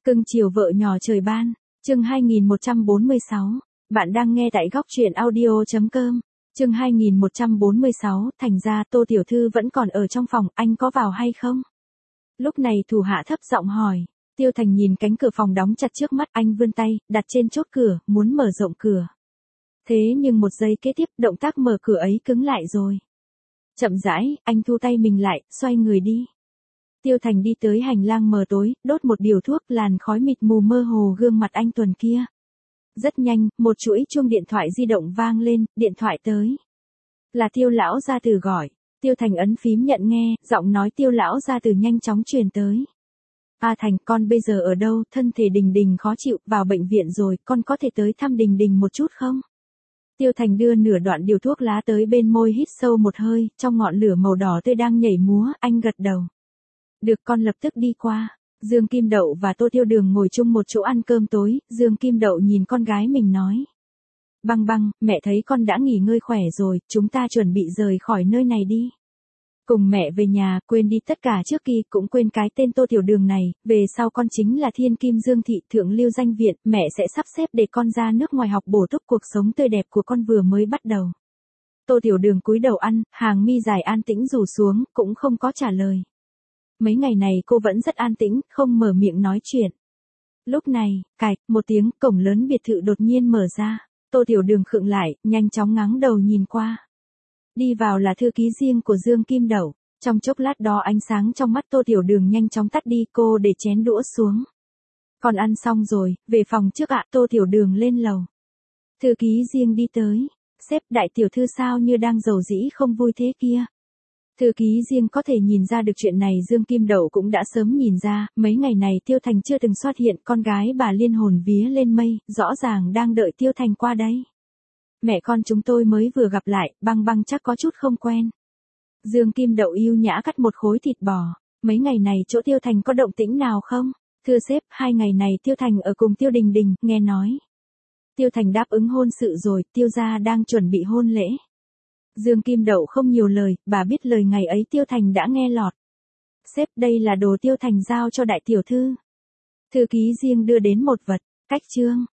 Cưng chiều vợ nhỏ trời ban, chương 2146, bạn đang nghe tại góc truyện audio.com, chương 2146, thành ra Tô Tiểu Thư vẫn còn ở trong phòng, anh có vào hay không? Lúc này thủ hạ thấp giọng hỏi, Tiêu Thành nhìn cánh cửa phòng đóng chặt trước mắt, anh vươn tay, đặt trên chốt cửa, muốn mở rộng cửa. Thế nhưng một giây kế tiếp, động tác mở cửa ấy cứng lại rồi. Chậm rãi, anh thu tay mình lại, xoay người đi. Tiêu Thành đi tới hành lang mờ tối, đốt một điếu thuốc, làn khói mịt mù mơ hồ gương mặt anh tuần kia. Rất nhanh, một chuỗi chuông điện thoại di động vang lên, điện thoại tới. Là Tiêu lão gia tử gọi. Tiêu Thành ấn phím nhận nghe, giọng nói Tiêu lão gia tử nhanh chóng truyền tới. A Thành, con bây giờ ở đâu, thân thể Đình Đình khó chịu, vào bệnh viện rồi, con có thể tới thăm Đình Đình một chút không? Tiêu Thành đưa nửa đoạn điếu thuốc lá tới bên môi, hít sâu một hơi, trong ngọn lửa màu đỏ tươi đang nhảy múa, anh gật đầu. Được, con lập tức đi qua. Dương Kim Đậu và Tô Tiêu Đường ngồi chung một chỗ ăn cơm tối, Dương Kim Đậu nhìn con gái mình nói. Băng băng, mẹ thấy con đã nghỉ ngơi khỏe rồi, chúng ta chuẩn bị rời khỏi nơi này đi. Cùng mẹ về nhà, quên đi tất cả trước kia, cũng quên cái tên Tô Tiểu Đường này, về sau con chính là Thiên Kim Dương Thị Thượng Lưu Danh Viện, mẹ sẽ sắp xếp để con ra nước ngoài học bổ túc cuộc sống tươi đẹp của con vừa mới bắt đầu. Tô Tiểu Đường cúi đầu ăn, hàng mi dài an tĩnh rủ xuống, cũng không có trả lời. Mấy ngày này cô vẫn rất an tĩnh, không mở miệng nói chuyện. Lúc này, cạch, một tiếng, cổng lớn biệt thự đột nhiên mở ra. Tô Tiểu Đường khựng lại, nhanh chóng ngáng đầu nhìn qua. Đi vào là thư ký riêng của Dương Kim Đậu. Trong chốc lát đó ánh sáng trong mắt Tô Tiểu Đường nhanh chóng tắt đi, cô để chén đũa xuống. Con ăn xong rồi, về phòng trước ạ. Tô Tiểu Đường lên lầu. Thư ký riêng đi tới. Sếp, đại tiểu thư sao như đang rầu rĩ không vui thế kia. Thư ký riêng có thể nhìn ra được chuyện này, Dương Kim Đậu cũng đã sớm nhìn ra, mấy ngày này Tiêu Thành chưa từng xuất hiện, con gái bà liên hồn vía lên mây, rõ ràng đang đợi Tiêu Thành qua đấy. Mẹ con chúng tôi mới vừa gặp lại, băng băng chắc có chút không quen. Dương Kim Đậu yêu nhã cắt một khối thịt bò, mấy ngày này chỗ Tiêu Thành có động tĩnh nào không? Thưa sếp, 2 ngày này Tiêu Thành ở cùng Tiêu Đình Đình, nghe nói. Tiêu Thành đáp ứng hôn sự rồi, Tiêu gia đang chuẩn bị hôn lễ. Dương Kim Đậu không nhiều lời, bà biết lời ngày ấy Tiêu Thành đã nghe lọt. Sếp, đây là đồ Tiêu Thành giao cho đại tiểu thư. Thư ký riêng đưa đến một vật, cách chương.